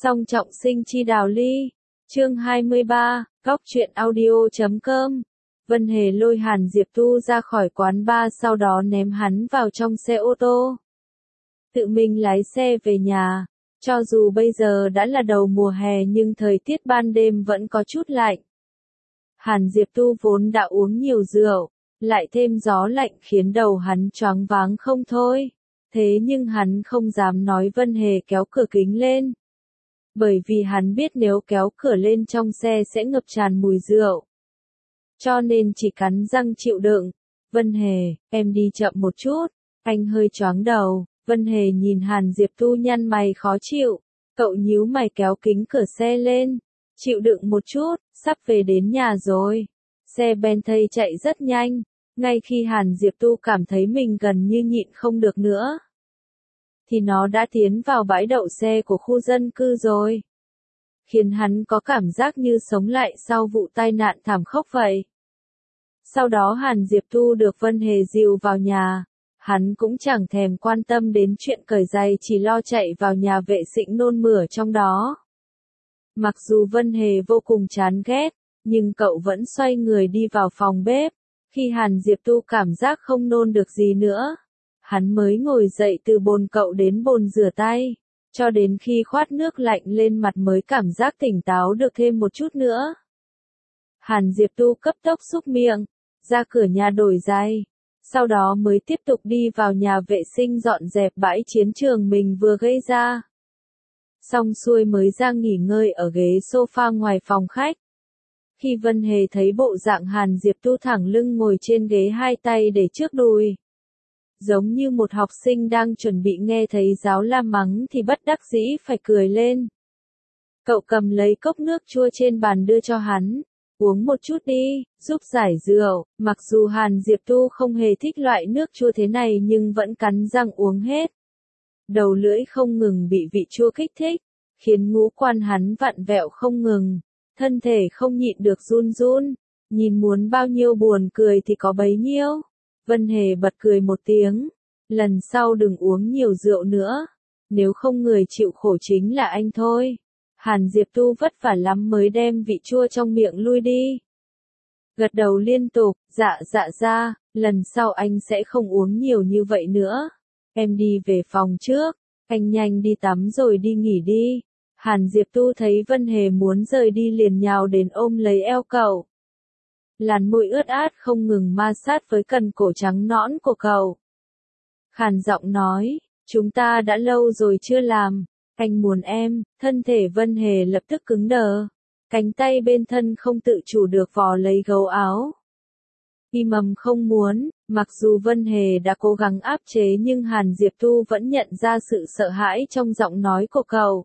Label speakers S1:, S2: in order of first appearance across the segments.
S1: Song trọng sinh chi đào ly. Chương 23, Góc truyện audio.com. Vân Hề lôi Hàn Diệp Tu ra khỏi quán bar, sau đó ném hắn vào trong xe ô tô. Tự mình lái xe về nhà. Cho dù bây giờ đã là đầu mùa hè nhưng thời tiết ban đêm vẫn có chút lạnh. Hàn Diệp Tu vốn đã uống nhiều rượu, lại thêm gió lạnh khiến đầu hắn choáng váng không thôi. Thế nhưng hắn không dám nói Vân Hề kéo cửa kính lên. Bởi vì hắn biết nếu kéo cửa lên trong xe sẽ ngập tràn mùi rượu. Cho nên chỉ cắn răng chịu đựng. Vân Hề, em đi chậm một chút. Anh hơi choáng đầu. Vân Hề nhìn Hàn Diệp Tu nhăn mày khó chịu. Cậu nhíu mày kéo kính cửa xe lên. Chịu đựng một chút, sắp về đến nhà rồi. Xe Bentley chạy rất nhanh. Ngay khi Hàn Diệp Tu cảm thấy mình gần như nhịn không được nữa, thì nó đã tiến vào bãi đậu xe của khu dân cư rồi. Khiến hắn có cảm giác như sống lại sau vụ tai nạn thảm khốc vậy. Sau đó Hàn Diệp Tu được Vân Hề dìu vào nhà. Hắn cũng chẳng thèm quan tâm đến chuyện cởi giày, chỉ lo chạy vào nhà vệ sinh nôn mửa trong đó. Mặc dù Vân Hề vô cùng chán ghét, nhưng cậu vẫn xoay người đi vào phòng bếp. Khi Hàn Diệp Tu cảm giác không nôn được gì nữa, hắn mới ngồi dậy từ bồn cậu đến bồn rửa tay, cho đến khi khoát nước lạnh lên mặt mới cảm giác tỉnh táo được thêm một chút nữa. Hàn Diệp Tu cấp tốc súc miệng, ra cửa nhà đổi giày, sau đó mới tiếp tục đi vào nhà vệ sinh dọn dẹp bãi chiến trường mình vừa gây ra. Xong xuôi mới ra nghỉ ngơi ở ghế sofa ngoài phòng khách. Khi Vân Hề thấy bộ dạng Hàn Diệp Tu thẳng lưng ngồi trên ghế, hai tay để trước đùi, giống như một học sinh đang chuẩn bị nghe thấy giáo la mắng, thì bất đắc dĩ phải cười lên. Cậu cầm lấy cốc nước chua trên bàn đưa cho hắn. Uống một chút đi, giúp giải rượu. Mặc dù Hàn Diệp Tu không hề thích loại nước chua thế này nhưng vẫn cắn răng uống hết. Đầu lưỡi không ngừng bị vị chua kích thích, khiến ngũ quan hắn vặn vẹo không ngừng. Thân thể không nhịn được run run. Nhìn muốn bao nhiêu buồn cười thì có bấy nhiêu. Vân Hề bật cười một tiếng. Lần sau đừng uống nhiều rượu nữa. Nếu không người chịu khổ chính là anh thôi. Hàn Diệp Tu vất vả lắm mới đem vị chua trong miệng lui đi. Gật đầu liên tục, dạ, lần sau anh sẽ không uống nhiều như vậy nữa. Em đi về phòng trước, anh nhanh đi tắm rồi đi nghỉ đi. Hàn Diệp Tu thấy Vân Hề muốn rời đi liền nhào đến ôm lấy eo cậu. Làn môi ướt át không ngừng ma sát với cần cổ trắng nõn của cậu. Khàn giọng nói, chúng ta đã lâu rồi chưa làm. Anh muốn em. Thân thể Vân Hề lập tức cứng đờ. Cánh tay bên thân không tự chủ được vò lấy gấu áo. Im ầm không muốn. Mặc dù Vân Hề đã cố gắng áp chế nhưng Hàn Diệp Tu vẫn nhận ra sự sợ hãi trong giọng nói của cậu.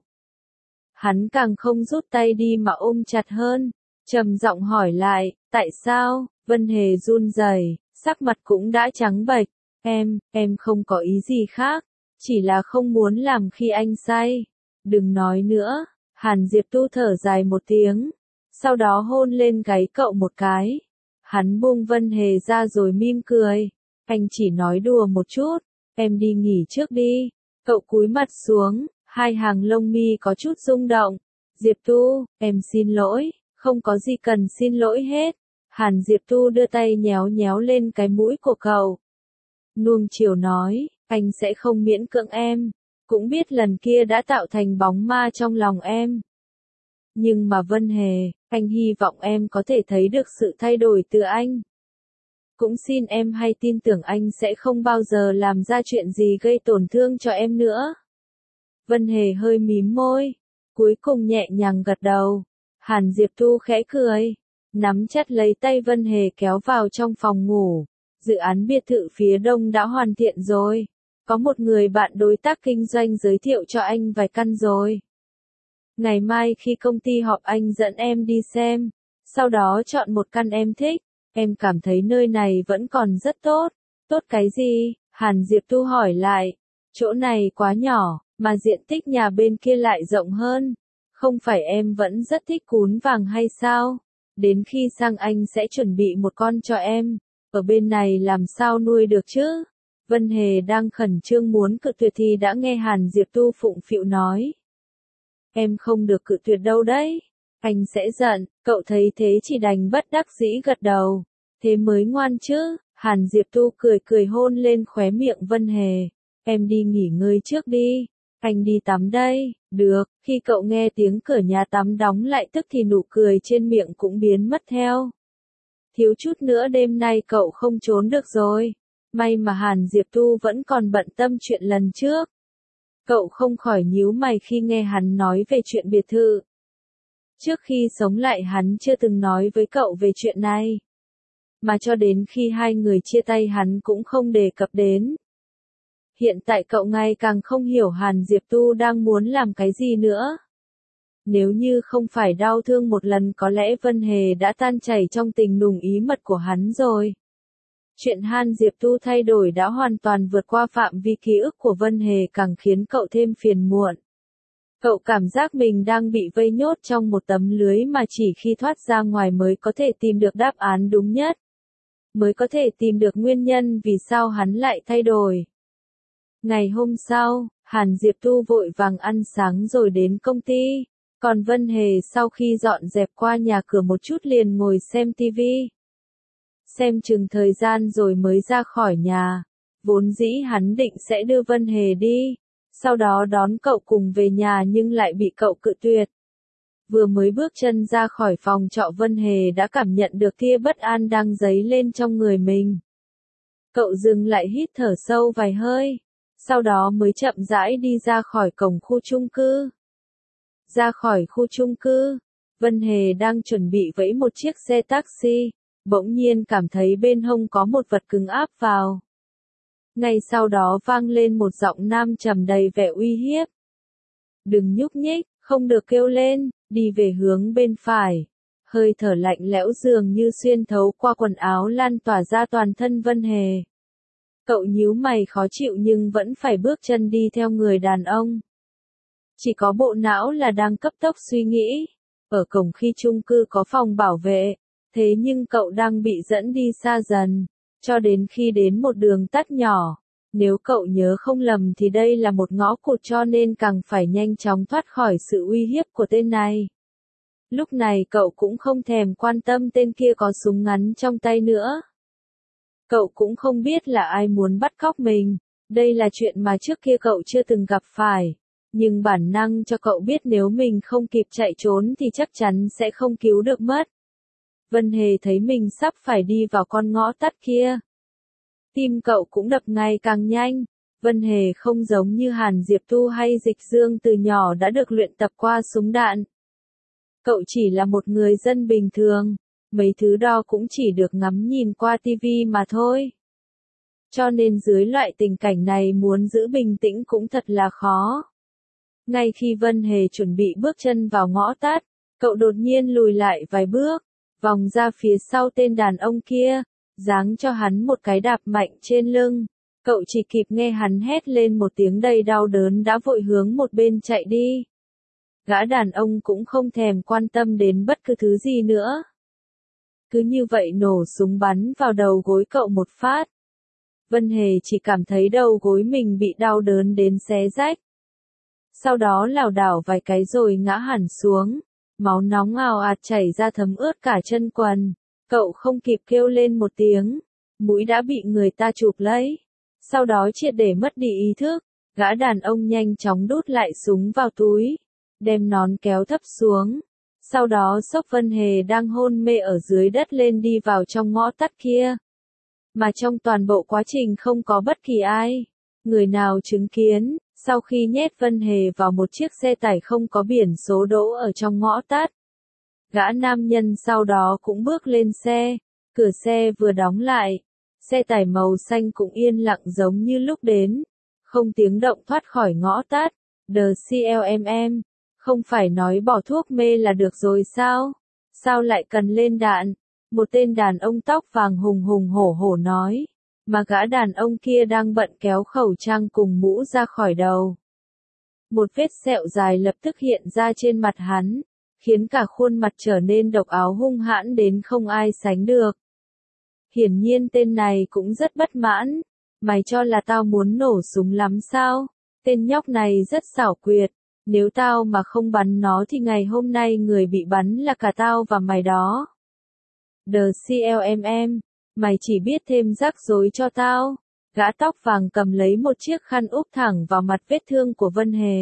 S1: Hắn càng không rút tay đi mà ôm chặt hơn. Trầm giọng hỏi lại, tại sao? Vân Hề run rẩy, sắc mặt cũng đã trắng bệch. Em không có ý gì khác. Chỉ là không muốn làm khi anh say. Đừng nói nữa. Hàn Diệp Tu thở dài một tiếng. Sau đó hôn lên gáy cậu một cái. Hắn buông Vân Hề ra rồi mỉm cười. Anh chỉ nói đùa một chút. Em đi nghỉ trước đi. Cậu cúi mặt xuống. Hai hàng lông mi có chút rung động. Diệp Tu, em xin lỗi. Không có gì cần xin lỗi hết. Hàn Diệp Tu đưa tay nhéo nhéo lên cái mũi của cậu. Nuông chiều nói, anh sẽ không miễn cưỡng em. Cũng biết lần kia đã tạo thành bóng ma trong lòng em. Nhưng mà Vân Hề, anh hy vọng em có thể thấy được sự thay đổi từ anh. Cũng xin em hãy tin tưởng anh sẽ không bao giờ làm ra chuyện gì gây tổn thương cho em nữa. Vân Hề hơi mím môi, cuối cùng nhẹ nhàng gật đầu. Hàn Diệp Tu khẽ cười, nắm chặt lấy tay Vân Hề kéo vào trong phòng ngủ. Dự án biệt thự phía đông đã hoàn thiện rồi. Có một người bạn đối tác kinh doanh giới thiệu cho anh vài căn rồi. Ngày mai khi công ty họp anh dẫn em đi xem. Sau đó chọn một căn em thích. Em cảm thấy nơi này vẫn còn rất tốt. Tốt cái gì? Hàn Diệp Tu hỏi lại. Chỗ này quá nhỏ, mà diện tích nhà bên kia lại rộng hơn. Không phải em vẫn rất thích cún vàng hay sao? Đến khi sang anh sẽ chuẩn bị một con cho em. Ở bên này làm sao nuôi được chứ? Vân Hề đang khẩn trương muốn cự tuyệt thì đã nghe Hàn Diệp Tu phụng phịu nói. Em không được cự tuyệt đâu đấy. Anh sẽ giận, cậu thấy thế chỉ đành bất đắc dĩ gật đầu. Thế mới ngoan chứ, Hàn Diệp Tu cười cười hôn lên khóe miệng Vân Hề. Em đi nghỉ ngơi trước đi, anh đi tắm đây, được, khi cậu nghe tiếng cửa nhà tắm đóng lại tức thì nụ cười trên miệng cũng biến mất theo. Thiếu chút nữa đêm nay cậu không trốn được rồi. May mà Hàn Diệp Tu vẫn còn bận tâm chuyện lần trước. Cậu không khỏi nhíu mày khi nghe hắn nói về chuyện biệt thự. Trước khi sống lại hắn chưa từng nói với cậu về chuyện này. Mà cho đến khi hai người chia tay hắn cũng không đề cập đến. Hiện tại cậu ngày càng không hiểu Hàn Diệp Tu đang muốn làm cái gì nữa. Nếu như không phải đau thương một lần có lẽ Vân Hề đã tan chảy trong tình nùng ý mật của hắn rồi. Chuyện Hàn Diệp Tu thay đổi đã hoàn toàn vượt qua phạm vi ký ức của Vân Hề càng khiến cậu thêm phiền muộn. Cậu cảm giác mình đang bị vây nhốt trong một tấm lưới mà chỉ khi thoát ra ngoài mới có thể tìm được đáp án đúng nhất. Mới có thể tìm được nguyên nhân vì sao hắn lại thay đổi. Ngày hôm sau, Hàn Diệp Tu vội vàng ăn sáng rồi đến công ty. Còn Vân Hề sau khi dọn dẹp qua nhà cửa một chút liền ngồi xem tivi. Xem chừng thời gian rồi mới ra khỏi nhà. Vốn dĩ hắn định sẽ đưa Vân Hề đi. Sau đó đón cậu cùng về nhà nhưng lại bị cậu cự tuyệt. Vừa mới bước chân ra khỏi phòng trọ Vân Hề đã cảm nhận được tia bất an đang dấy lên trong người mình. Cậu dừng lại hít thở sâu vài hơi. Sau đó mới chậm rãi đi ra khỏi cổng khu chung cư. Ra khỏi khu chung cư, Vân Hề đang chuẩn bị vẫy một chiếc xe taxi, bỗng nhiên cảm thấy bên hông có một vật cứng áp vào. Ngay sau đó vang lên một giọng nam trầm đầy vẻ uy hiếp. Đừng nhúc nhích, không được kêu lên, đi về hướng bên phải. Hơi thở lạnh lẽo dường như xuyên thấu qua quần áo lan tỏa ra toàn thân Vân Hề. Cậu nhíu mày khó chịu nhưng vẫn phải bước chân đi theo người đàn ông. Chỉ có bộ não là đang cấp tốc suy nghĩ. Ở cổng khi chung cư có phòng bảo vệ, thế nhưng cậu đang bị dẫn đi xa dần, cho đến khi đến một đường tắt nhỏ. Nếu cậu nhớ không lầm thì đây là một ngõ cụt cho nên càng phải nhanh chóng thoát khỏi sự uy hiếp của tên này. Lúc này cậu cũng không thèm quan tâm tên kia có súng ngắn trong tay nữa. Cậu cũng không biết là ai muốn bắt cóc mình, đây là chuyện mà trước kia cậu chưa từng gặp phải. Nhưng bản năng cho cậu biết nếu mình không kịp chạy trốn thì chắc chắn sẽ không cứu được mất. Vân Hề thấy mình sắp phải đi vào con ngõ tắt kia. Tim cậu cũng đập ngày càng nhanh. Vân Hề không giống như Hàn Diệp Tu hay Dịch Dương từ nhỏ đã được luyện tập qua súng đạn. Cậu chỉ là một người dân bình thường, mấy thứ đó cũng chỉ được ngắm nhìn qua tivi mà thôi. Cho nên dưới loại tình cảnh này muốn giữ bình tĩnh cũng thật là khó. Ngay khi Vân Hề chuẩn bị bước chân vào ngõ tắt, cậu đột nhiên lùi lại vài bước, vòng ra phía sau tên đàn ông kia, giáng cho hắn một cái đạp mạnh trên lưng. Cậu chỉ kịp nghe hắn hét lên một tiếng đầy đau đớn đã vội hướng một bên chạy đi. Gã đàn ông cũng không thèm quan tâm đến bất cứ thứ gì nữa. Cứ như vậy nổ súng bắn vào đầu gối cậu một phát. Vân Hề chỉ cảm thấy đầu gối mình bị đau đớn đến xé rách. Sau đó lảo đảo vài cái rồi ngã hẳn xuống. Máu nóng ào ạt chảy ra thấm ướt cả chân quần. Cậu không kịp kêu lên một tiếng. Mũi đã bị người ta chụp lấy. Sau đó triệt để mất đi ý thức. Gã đàn ông nhanh chóng đút lại súng vào túi. Đem nón kéo thấp xuống. Sau đó xốc Vân Hề đang hôn mê ở dưới đất lên đi vào trong ngõ tắt kia. Mà trong toàn bộ quá trình không có bất kỳ ai, người nào chứng kiến. Sau khi nhét Vân Hề vào một chiếc xe tải không có biển số đỗ ở trong ngõ tắt, gã nam nhân sau đó cũng bước lên xe, cửa xe vừa đóng lại, xe tải màu xanh cũng yên lặng giống như lúc đến, không tiếng động thoát khỏi ngõ tắt. The CLMM, không phải nói bỏ thuốc mê là được rồi sao? Sao lại cần lên đạn? Một tên đàn ông tóc vàng hùng hùng hổ hổ nói. Mà gã đàn ông kia đang bận kéo khẩu trang cùng mũ ra khỏi đầu. Một vết sẹo dài lập tức hiện ra trên mặt hắn, khiến cả khuôn mặt trở nên độc áo hung hãn đến không ai sánh được. Hiển nhiên tên này cũng rất bất mãn. Mày cho là tao muốn nổ súng lắm sao? Tên nhóc này rất xảo quyệt. Nếu tao mà không bắn nó thì ngày hôm nay người bị bắn là cả tao và mày đó. The CLMM, mày chỉ biết thêm rắc rối cho tao. Gã tóc vàng cầm lấy một chiếc khăn úp thẳng vào mặt vết thương của Vân Hề.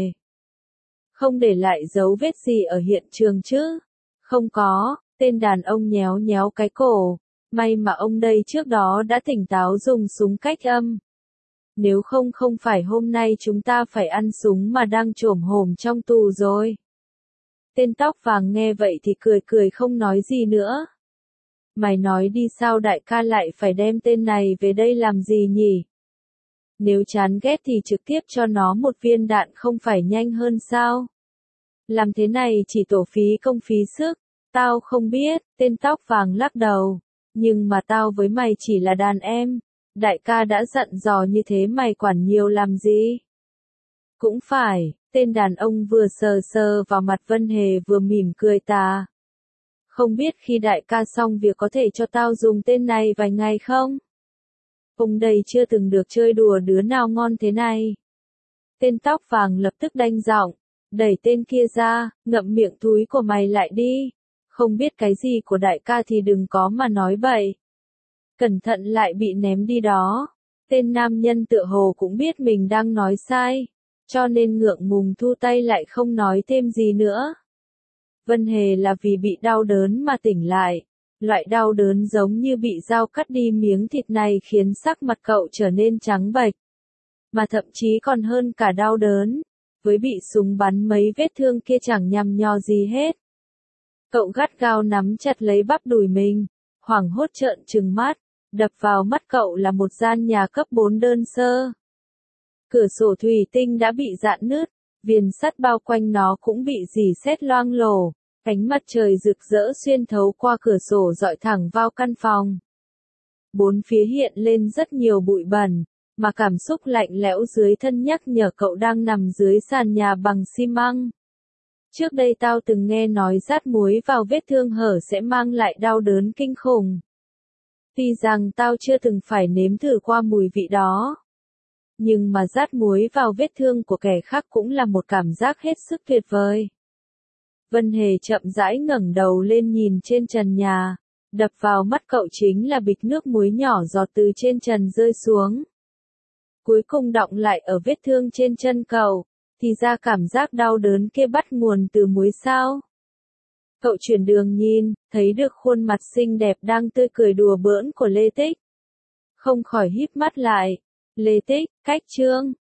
S1: Không để lại dấu vết gì ở hiện trường chứ? Không có, tên đàn ông nhéo nhéo cái cổ. May mà ông đây trước đó đã tỉnh táo dùng súng cách âm. Nếu không không phải hôm nay chúng ta phải ăn súng mà đang chồm hổm trong tù rồi. Tên tóc vàng nghe vậy thì cười cười không nói gì nữa. Mày nói đi sao đại ca lại phải đem tên này về đây làm gì nhỉ? Nếu chán ghét thì trực tiếp cho nó một viên đạn không phải nhanh hơn sao? Làm thế này chỉ tổ phí công phí sức. Tao không biết, tên tóc vàng lắc đầu. Nhưng mà tao với mày chỉ là đàn em. Đại ca đã dặn dò như thế mày quản nhiều làm gì? Cũng phải, tên đàn ông vừa sờ sờ vào mặt Vân Hề vừa mỉm cười tà. Không biết khi đại ca xong việc có thể cho tao dùng tên này vài ngày không? Ông đây chưa từng được chơi đùa đứa nào ngon thế này. Tên tóc vàng lập tức đanh giọng, đẩy tên kia ra, ngậm miệng thúi của mày lại đi. Không biết cái gì của đại ca thì đừng có mà nói bậy. Cẩn thận lại bị ném đi đó. Tên nam nhân tựa hồ cũng biết mình đang nói sai, cho nên ngượng ngùng thu tay lại không nói thêm gì nữa. Vân Hề là vì bị đau đớn mà tỉnh lại. Loại đau đớn giống như bị dao cắt đi miếng thịt này khiến sắc mặt cậu trở nên trắng bệch. Mà thậm chí còn hơn cả đau đớn. Với bị súng bắn mấy vết thương kia chẳng nhằm nhò gì hết. Cậu gắt gao nắm chặt lấy bắp đùi mình, hoảng hốt trợn trừng mắt. Đập vào mắt cậu là một gian nhà cấp 4 đơn sơ. Cửa sổ thủy tinh đã bị rạn nứt, viền sắt bao quanh nó cũng bị rỉ sét loang lổ, ánh mặt trời rực rỡ xuyên thấu qua cửa sổ rọi thẳng vào căn phòng. Bốn phía hiện lên rất nhiều bụi bẩn, mà cảm xúc lạnh lẽo dưới thân nhắc nhở cậu đang nằm dưới sàn nhà bằng xi măng. Trước đây tao từng nghe nói rát muối vào vết thương hở sẽ mang lại đau đớn kinh khủng. Tuy rằng tao chưa từng phải nếm thử qua mùi vị đó. Nhưng mà rát muối vào vết thương của kẻ khác cũng là một cảm giác hết sức tuyệt vời. Vân Hề chậm rãi ngẩng đầu lên nhìn trên trần nhà. Đập vào mắt cậu chính là bịch nước muối nhỏ giọt từ trên trần rơi xuống. Cuối cùng đọng lại ở vết thương trên chân cậu. Thì ra cảm giác đau đớn kia bắt nguồn từ muối sao? Cậu chuyển đường nhìn, thấy được khuôn mặt xinh đẹp đang tươi cười đùa bỡn của Lê Tích. Không khỏi híp mắt lại. Lê Tích, cách Trương,